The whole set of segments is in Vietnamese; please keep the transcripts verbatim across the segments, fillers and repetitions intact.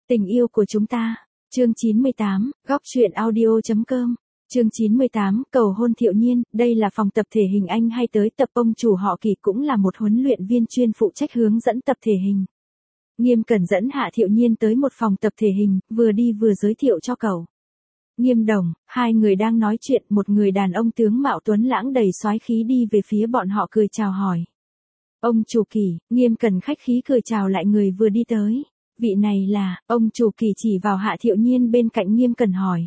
Tình yêu của chúng ta. Chương chín mươi tám, góc truyện audio chấm com. Chương chín mươi tám, cầu hôn Thiệu Nhiên, đây là phòng tập thể hình anh hay tới tập. Ông chủ họ Kỳ cũng là một huấn luyện viên chuyên phụ trách hướng dẫn tập thể hình. Nghiêm Cẩn dẫn Hạ Thiệu Nhiên tới một phòng tập thể hình, vừa đi vừa giới thiệu cho cậu. Nghiêm Đồng, hai người đang nói chuyện, một người đàn ông tướng mạo tuấn lãng đầy soái khí đi về phía bọn họ cười chào hỏi. Ông chủ Kỳ, Nghiêm Cẩn khách khí cười chào lại người vừa đi tới. Vị này là, ông chủ Kỳ chỉ vào Hạ Thiệu Nhiên bên cạnh Nghiêm Cẩn hỏi.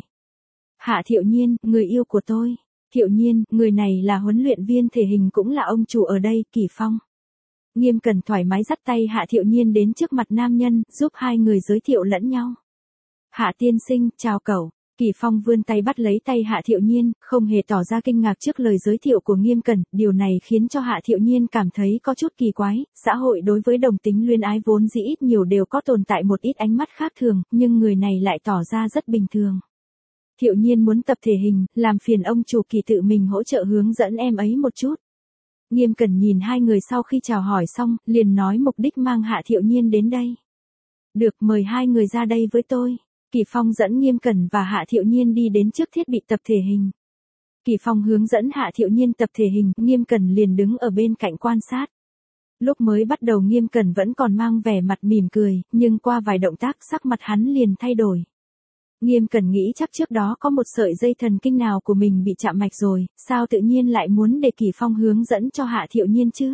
Hạ Thiệu Nhiên, người yêu của tôi. Thiệu Nhiên, người này là huấn luyện viên thể hình cũng là ông chủ ở đây, Kỳ Phong. Nghiêm Cẩn thoải mái dắt tay Hạ Thiệu Nhiên đến trước mặt nam nhân, giúp hai người giới thiệu lẫn nhau. Hạ tiên sinh, chào cậu. Kỳ Phong vươn tay bắt lấy tay Hạ Thiệu Nhiên, không hề tỏ ra kinh ngạc trước lời giới thiệu của Nghiêm Cẩn, điều này khiến cho Hạ Thiệu Nhiên cảm thấy có chút kỳ quái, xã hội đối với đồng tính luyến ái vốn dĩ ít nhiều đều có tồn tại một ít ánh mắt khác thường, nhưng người này lại tỏ ra rất bình thường. Thiệu Nhiên muốn tập thể hình, làm phiền ông chủ Kỳ tự mình hỗ trợ hướng dẫn em ấy một chút. Nghiêm Cẩn nhìn hai người sau khi chào hỏi xong, liền nói mục đích mang Hạ Thiệu Nhiên đến đây. Được, mời hai người ra đây với tôi. Kỳ Phong dẫn Nghiêm Cẩn và Hạ Thiệu Nhiên đi đến trước thiết bị tập thể hình. Kỳ Phong hướng dẫn Hạ Thiệu Nhiên tập thể hình, Nghiêm Cẩn liền đứng ở bên cạnh quan sát. Lúc mới bắt đầu Nghiêm Cẩn vẫn còn mang vẻ mặt mỉm cười, nhưng qua vài động tác sắc mặt hắn liền thay đổi. Nghiêm Cẩn nghĩ chắc trước đó có một sợi dây thần kinh nào của mình bị chạm mạch rồi, sao tự nhiên lại muốn để Kỳ Phong hướng dẫn cho Hạ Thiệu Nhiên chứ?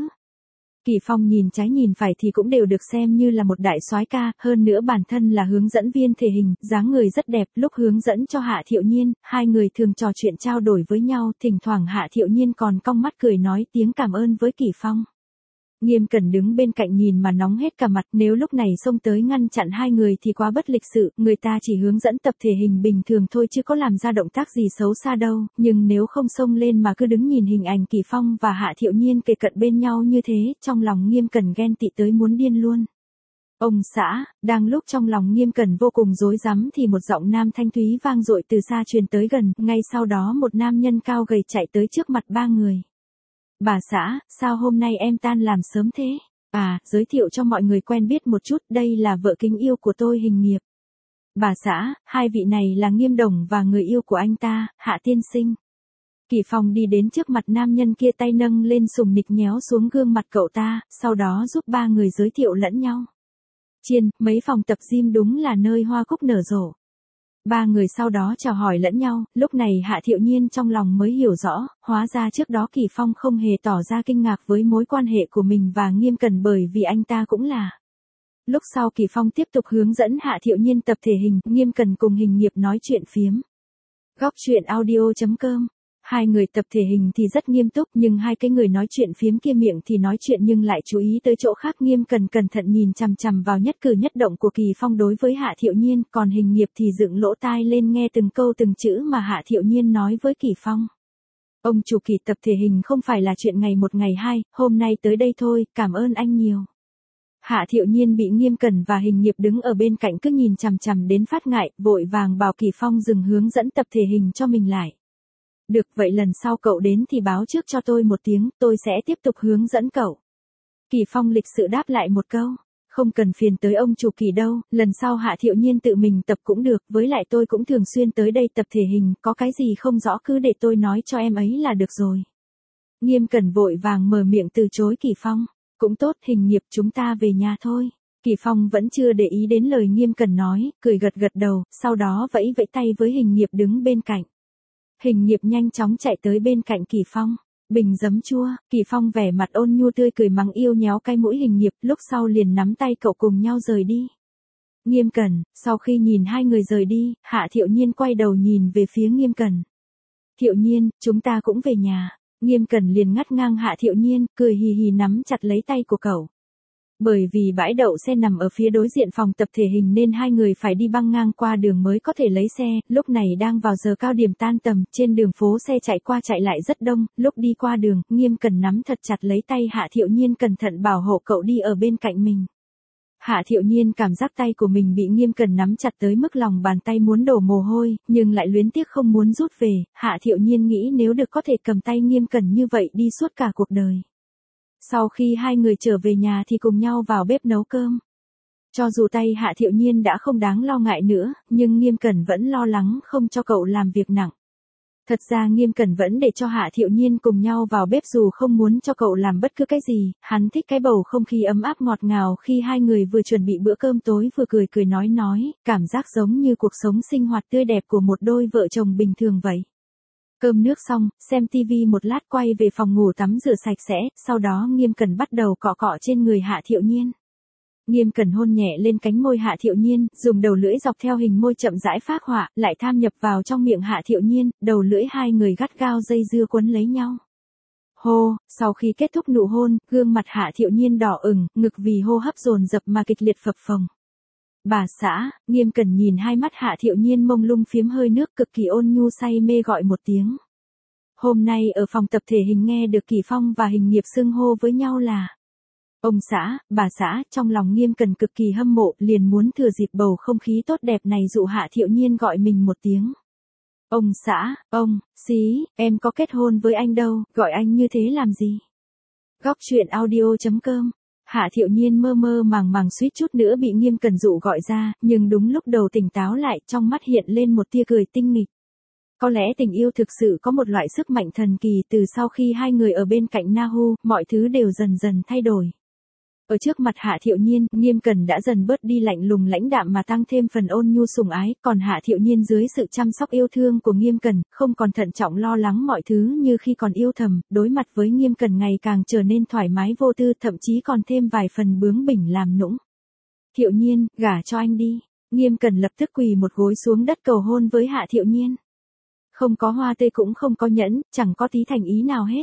Kỳ Phong nhìn trái nhìn phải thì cũng đều được xem như là một đại soái ca, hơn nữa bản thân là hướng dẫn viên thể hình, dáng người rất đẹp, lúc hướng dẫn cho Hạ Thiệu Nhiên, hai người thường trò chuyện trao đổi với nhau, thỉnh thoảng Hạ Thiệu Nhiên còn cong mắt cười nói tiếng cảm ơn với Kỳ Phong. Nghiêm Cẩn đứng bên cạnh nhìn mà nóng hết cả mặt, nếu lúc này xông tới ngăn chặn hai người thì quá bất lịch sự, người ta chỉ hướng dẫn tập thể hình bình thường thôi chứ có làm ra động tác gì xấu xa đâu, nhưng nếu không xông lên mà cứ đứng nhìn hình ảnh Kỳ Phong và Hạ Thiệu Nhiên kề cận bên nhau như thế, trong lòng Nghiêm Cẩn ghen tị tới muốn điên luôn. Ông xã, đang lúc trong lòng Nghiêm Cẩn vô cùng rối rắm thì một giọng nam thanh thúy vang dội từ xa truyền tới gần, ngay sau đó một nam nhân cao gầy chạy tới trước mặt ba người. Bà xã, sao hôm nay em tan làm sớm thế? À, giới thiệu cho mọi người quen biết một chút, đây là vợ kính yêu của tôi Hình Nghiệp. Bà xã, hai vị này là Nghiêm Đồng và người yêu của anh ta, Hạ tiên sinh. Kỳ Phong đi đến trước mặt nam nhân kia, tay nâng lên sùng nịch nhéo xuống gương mặt cậu ta, sau đó giúp ba người giới thiệu lẫn nhau. Chiên, mấy phòng tập gym đúng là nơi hoa cúc nở rộ. Ba người sau đó chào hỏi lẫn nhau, lúc này Hạ Thiệu Nhiên trong lòng mới hiểu rõ, hóa ra trước đó Kỳ Phong không hề tỏ ra kinh ngạc với mối quan hệ của mình và Nghiêm Cẩn bởi vì anh ta cũng là. Lúc sau Kỳ Phong tiếp tục hướng dẫn Hạ Thiệu Nhiên tập thể hình, Nghiêm Cẩn cùng Hình Nghiệp nói chuyện phiếm. Góc truyện audio chấm com. Hai người tập thể hình thì rất nghiêm túc, nhưng hai cái người nói chuyện phiếm kia miệng thì nói chuyện nhưng lại chú ý tới chỗ khác. Nghiêm Cẩn cẩn thận nhìn chằm chằm vào nhất cử nhất động của Kỳ Phong đối với Hạ Thiệu Nhiên, còn Hình Nghiệp thì dựng lỗ tai lên nghe từng câu từng chữ mà Hạ Thiệu Nhiên nói với Kỳ Phong. Ông chủ Kỳ, tập thể hình không phải là chuyện ngày một ngày hai, hôm nay tới đây thôi, cảm ơn anh nhiều. Hạ Thiệu Nhiên bị Nghiêm Cẩn và Hình Nghiệp đứng ở bên cạnh cứ nhìn chằm chằm đến phát ngại, vội vàng bảo Kỳ Phong dừng hướng dẫn tập thể hình cho mình lại. Được, vậy lần sau cậu đến thì báo trước cho tôi một tiếng, tôi sẽ tiếp tục hướng dẫn cậu. Kỳ Phong lịch sự đáp lại một câu, không cần phiền tới ông chủ Kỳ đâu, lần sau Hạ Thiệu Nhiên tự mình tập cũng được, với lại tôi cũng thường xuyên tới đây tập thể hình, có cái gì không rõ cứ để tôi nói cho em ấy là được rồi. Nghiêm Cẩn vội vàng mở miệng từ chối Kỳ Phong, cũng tốt, Hình Nghiệp, chúng ta về nhà thôi. Kỳ Phong vẫn chưa để ý đến lời Nghiêm Cẩn nói, cười gật gật đầu, sau đó vẫy vẫy tay với Hình Nghiệp đứng bên cạnh. Hình Nghiệp nhanh chóng chạy tới bên cạnh Kỳ Phong. Bình giấm chua, Kỳ Phong vẻ mặt ôn nhu tươi cười mắng yêu nhéo cái mũi Hình Nghiệp, lúc sau liền nắm tay cậu cùng nhau rời đi. Nghiêm Cẩn, sau khi nhìn hai người rời đi, Hạ Thiệu Nhiên quay đầu nhìn về phía Nghiêm Cẩn. Thiệu Nhiên, chúng ta cũng về nhà. Nghiêm Cẩn liền ngắt ngang Hạ Thiệu Nhiên, cười hì hì nắm chặt lấy tay của cậu. Bởi vì bãi đậu xe nằm ở phía đối diện phòng tập thể hình nên hai người phải đi băng ngang qua đường mới có thể lấy xe, lúc này đang vào giờ cao điểm tan tầm, trên đường phố xe chạy qua chạy lại rất đông, lúc đi qua đường, Nghiêm Cẩn nắm thật chặt lấy tay Hạ Thiệu Nhiên cẩn thận bảo hộ cậu đi ở bên cạnh mình. Hạ Thiệu Nhiên cảm giác tay của mình bị Nghiêm Cẩn nắm chặt tới mức lòng bàn tay muốn đổ mồ hôi, nhưng lại luyến tiếc không muốn rút về, Hạ Thiệu Nhiên nghĩ nếu được có thể cầm tay Nghiêm Cẩn như vậy đi suốt cả cuộc đời. Sau khi hai người trở về nhà thì cùng nhau vào bếp nấu cơm. Cho dù tay Hạ Thiệu Nhiên đã không đáng lo ngại nữa, nhưng Nghiêm Cẩn vẫn lo lắng không cho cậu làm việc nặng. Thật ra Nghiêm Cẩn vẫn để cho Hạ Thiệu Nhiên cùng nhau vào bếp dù không muốn cho cậu làm bất cứ cái gì, hắn thích cái bầu không khí ấm áp ngọt ngào khi hai người vừa chuẩn bị bữa cơm tối vừa cười cười nói nói, cảm giác giống như cuộc sống sinh hoạt tươi đẹp của một đôi vợ chồng bình thường vậy. Cơm nước xong, xem tivi một lát quay về phòng ngủ tắm rửa sạch sẽ, sau đó Nghiêm Cẩn bắt đầu cọ cọ trên người Hạ Thiệu Nhiên. Nghiêm Cẩn hôn nhẹ lên cánh môi Hạ Thiệu Nhiên, dùng đầu lưỡi dọc theo hình môi chậm rãi phác họa, lại tham nhập vào trong miệng Hạ Thiệu Nhiên, đầu lưỡi hai người gắt gao dây dưa quấn lấy nhau. Hô, sau khi kết thúc nụ hôn, gương mặt Hạ Thiệu Nhiên đỏ ửng, ngực vì hô hấp dồn dập mà kịch liệt phập phồng. Bà xã, Nghiêm Cẩn nhìn hai mắt Hạ Thiệu Nhiên mông lung phiếm hơi nước cực kỳ ôn nhu say mê gọi một tiếng. Hôm nay ở phòng tập thể hình nghe được Kỳ Phong và Hình Nghiệp xưng hô với nhau là ông xã, bà xã, trong lòng Nghiêm Cẩn cực kỳ hâm mộ, liền muốn thừa dịp bầu không khí tốt đẹp này dụ Hạ Thiệu Nhiên gọi mình một tiếng. Ông xã, ông, xí, em có kết hôn với anh đâu, gọi anh như thế làm gì? Góc truyện audio chấm com. Hạ Thiệu Nhiên mơ mơ màng màng suýt chút nữa bị Nghiêm Cẩn dụ gọi ra, nhưng đúng lúc đầu tỉnh táo lại, trong mắt hiện lên một tia cười tinh nghịch. Có lẽ tình yêu thực sự có một loại sức mạnh thần kỳ, từ sau khi hai người ở bên cạnh Nahu, mọi thứ đều dần dần thay đổi. Ở trước mặt Hạ Thiệu Nhiên, Nghiêm Cẩn đã dần bớt đi lạnh lùng lãnh đạm mà tăng thêm phần ôn nhu sủng ái, còn Hạ Thiệu Nhiên dưới sự chăm sóc yêu thương của Nghiêm Cẩn, không còn thận trọng lo lắng mọi thứ như khi còn yêu thầm, đối mặt với Nghiêm Cẩn ngày càng trở nên thoải mái vô tư, thậm chí còn thêm vài phần bướng bỉnh làm nũng. Thiệu Nhiên, gả cho anh đi. Nghiêm Cẩn lập tức quỳ một gối xuống đất cầu hôn với Hạ Thiệu Nhiên. Không có hoa tươi cũng không có nhẫn, chẳng có tí thành ý nào hết.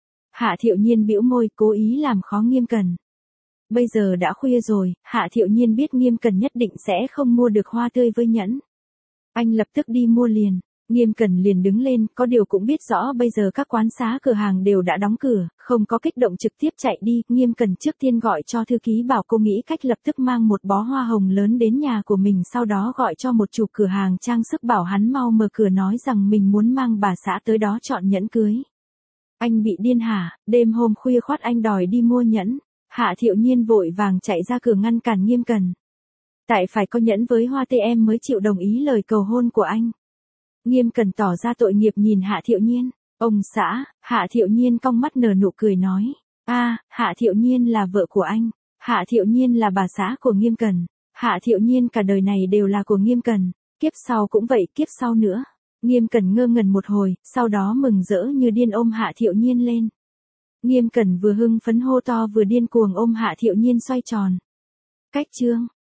Hạ Thiệu Nhiên bĩu môi, cố ý làm khó Nghiêm Cẩn. Bây giờ đã khuya rồi, Hạ Thiệu Nhiên biết Nghiêm Cẩn nhất định sẽ không mua được hoa tươi với nhẫn. Anh lập tức đi mua liền. Nghiêm Cẩn liền đứng lên, có điều cũng biết rõ bây giờ các quán xá cửa hàng đều đã đóng cửa, không có kích động trực tiếp chạy đi. Nghiêm Cẩn trước tiên gọi cho thư ký bảo cô nghĩ cách lập tức mang một bó hoa hồng lớn đến nhà của mình, sau đó gọi cho một chủ cửa hàng trang sức bảo hắn mau mở cửa, nói rằng mình muốn mang bà xã tới đó chọn nhẫn cưới. Anh bị điên hả? Đêm hôm khuya khoắt anh đòi đi mua nhẫn. Hạ Thiệu Nhiên vội vàng chạy ra cửa ngăn cản Nghiêm Cẩn. Tại phải có nhẫn với hoa tươi em mới chịu đồng ý lời cầu hôn của anh. Nghiêm Cẩn tỏ ra tội nghiệp nhìn Hạ Thiệu Nhiên. Ông xã, Hạ Thiệu Nhiên cong mắt nở nụ cười nói. A, Hạ Thiệu Nhiên là vợ của anh. Hạ Thiệu Nhiên là bà xã của Nghiêm Cẩn. Hạ Thiệu Nhiên cả đời này đều là của Nghiêm Cẩn. Kiếp sau cũng vậy, kiếp sau nữa. Nghiêm Cẩn ngơ ngẩn một hồi, sau đó mừng rỡ như điên ôm Hạ Thiệu Nhiên lên. Nghiêm Cẩn vừa hưng phấn hô to vừa điên cuồng ôm Hạ Thiệu Nhiên xoay tròn. Cách chương